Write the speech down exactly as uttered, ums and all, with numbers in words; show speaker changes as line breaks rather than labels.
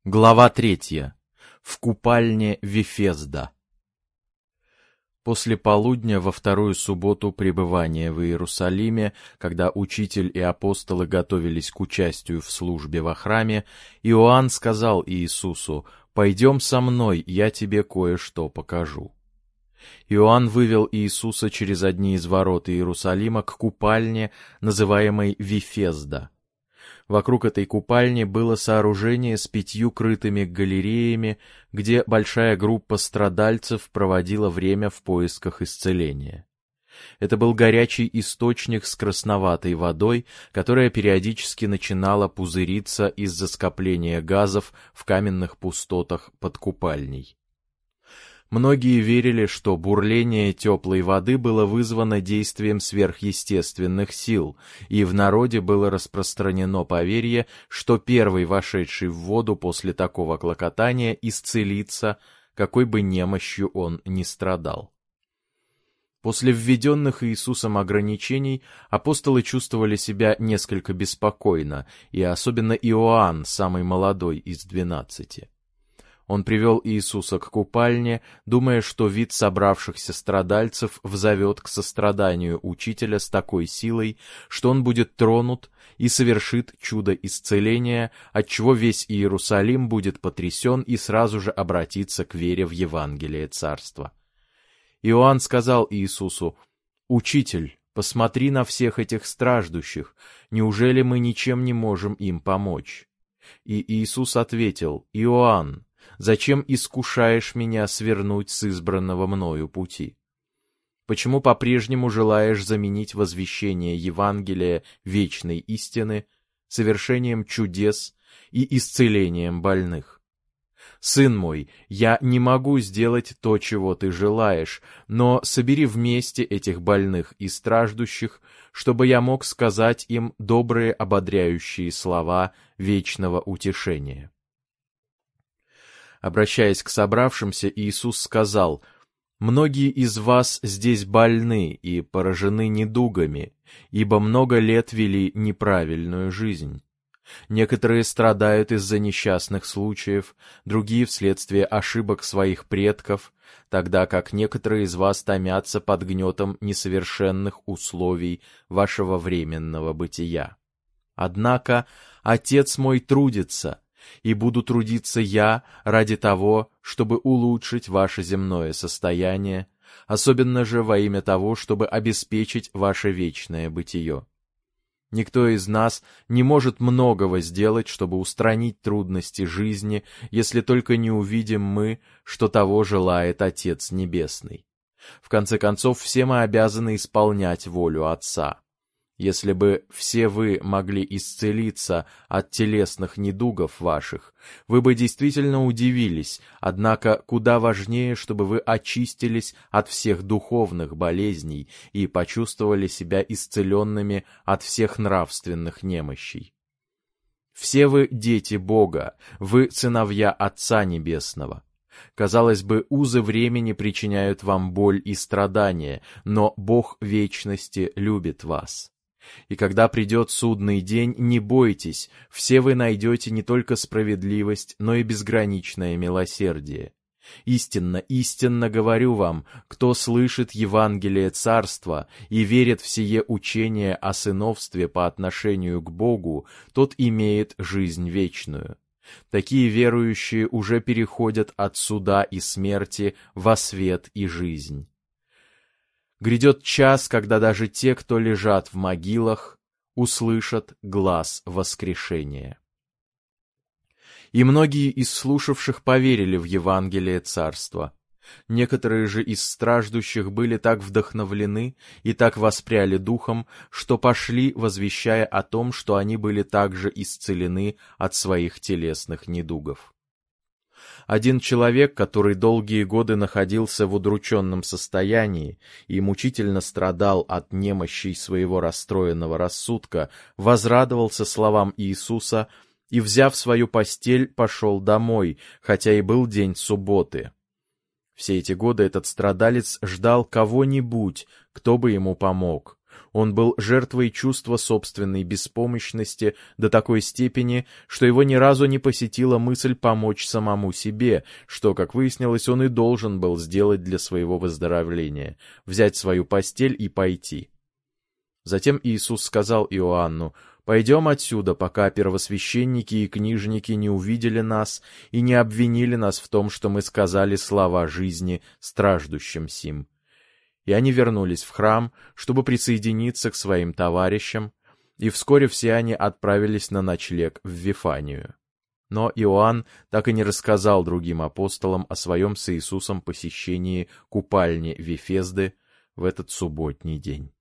Глава третья. В купальне Вифезда. После полудня во вторую субботу пребывания в Иерусалиме, когда учитель и апостолы готовились к участию в службе во храме, Иоанн сказал Иисусу: «Пойдем со мной, я тебе кое-что покажу». Иоанн вывел Иисуса через одни из ворот Иерусалима к купальне, называемой Вифезда. Вокруг этой купальни было сооружение с пятью крытыми галереями, где большая группа страдальцев проводила время в поисках исцеления. Это был горячий источник с красноватой водой, которая периодически начинала пузыриться из-за скопления газов в каменных пустотах под купальней. Многие верили, что бурление теплой воды было вызвано действием сверхъестественных сил, и в народе было распространено поверье, что первый вошедший в воду после такого клокотания исцелится, какой бы немощью он ни страдал. После введенных Иисусом ограничений апостолы чувствовали себя несколько беспокойно, и особенно Иоанн, самый молодой из двенадцати. Он привел Иисуса к купальне, думая, что вид собравшихся страдальцев взовет к состраданию учителя с такой силой, что он будет тронут и совершит чудо исцеления, отчего весь Иерусалим будет потрясен и сразу же обратится к вере в Евангелие Царства. Иоанн сказал Иисусу: «Учитель, посмотри на всех этих страждущих, неужели мы ничем не можем им помочь?» И Иисус ответил: «Иоанн, зачем искушаешь меня свернуть с избранного мною пути? Почему по-прежнему желаешь заменить возвещение Евангелия вечной истины совершением чудес и исцелением больных? Сын мой, я не могу сделать то, чего ты желаешь, но собери вместе этих больных и страждущих, чтобы я мог сказать им добрые ободряющие слова вечного утешения». Обращаясь к собравшимся, Иисус сказал: «Многие из вас здесь больны и поражены недугами, ибо много лет вели неправильную жизнь. Некоторые страдают из-за несчастных случаев, другие вследствие ошибок своих предков, тогда как некоторые из вас томятся под гнетом несовершенных условий вашего временного бытия. Однако Отец мой трудится, и буду трудиться я ради того, чтобы улучшить ваше земное состояние, особенно же во имя того, чтобы обеспечить ваше вечное бытие. Никто из нас не может многого сделать, чтобы устранить трудности жизни, если только не увидим мы, что того желает Отец Небесный. В конце концов, все мы обязаны исполнять волю Отца. Если бы все вы могли исцелиться от телесных недугов ваших, вы бы действительно удивились, однако куда важнее, чтобы вы очистились от всех духовных болезней и почувствовали себя исцеленными от всех нравственных немощей. Все вы дети Бога, вы сыновья Отца Небесного. Казалось бы, узы времени причиняют вам боль и страдания, но Бог вечности любит вас. И когда придет судный день, не бойтесь, все вы найдете не только справедливость, но и безграничное милосердие. Истинно, истинно говорю вам, кто слышит Евангелие Царства и верит в сие учение о сыновстве по отношению к Богу, тот имеет жизнь вечную. Такие верующие уже переходят от суда и смерти во свет и жизнь. Грядет час, когда даже те, кто лежат в могилах, услышат глас воскрешения». И многие из слушавших поверили в Евангелие Царства. Некоторые же из страждущих были так вдохновлены и так воспряли духом, что пошли, возвещая о том, что они были также исцелены от своих телесных недугов. Один человек, который долгие годы находился в удрученном состоянии и мучительно страдал от немощей своего расстроенного рассудка, возрадовался словам Иисуса и, взяв свою постель, пошел домой, хотя и был день субботы. Все эти годы этот страдалец ждал кого-нибудь, кто бы ему помог. Он был жертвой чувства собственной беспомощности до такой степени, что его ни разу не посетила мысль помочь самому себе, что, как выяснилось, он и должен был сделать для своего выздоровления — взять свою постель и пойти. Затем Иисус сказал Иоанну: «Пойдем отсюда, пока первосвященники и книжники не увидели нас и не обвинили нас в том, что мы сказали слова жизни страждущим сим». И они вернулись в храм, чтобы присоединиться к своим товарищам, и вскоре все они отправились на ночлег в Вифанию. Но Иоанн так и не рассказал другим апостолам о своем с Иисусом посещении купальни Вифезды в этот субботний день.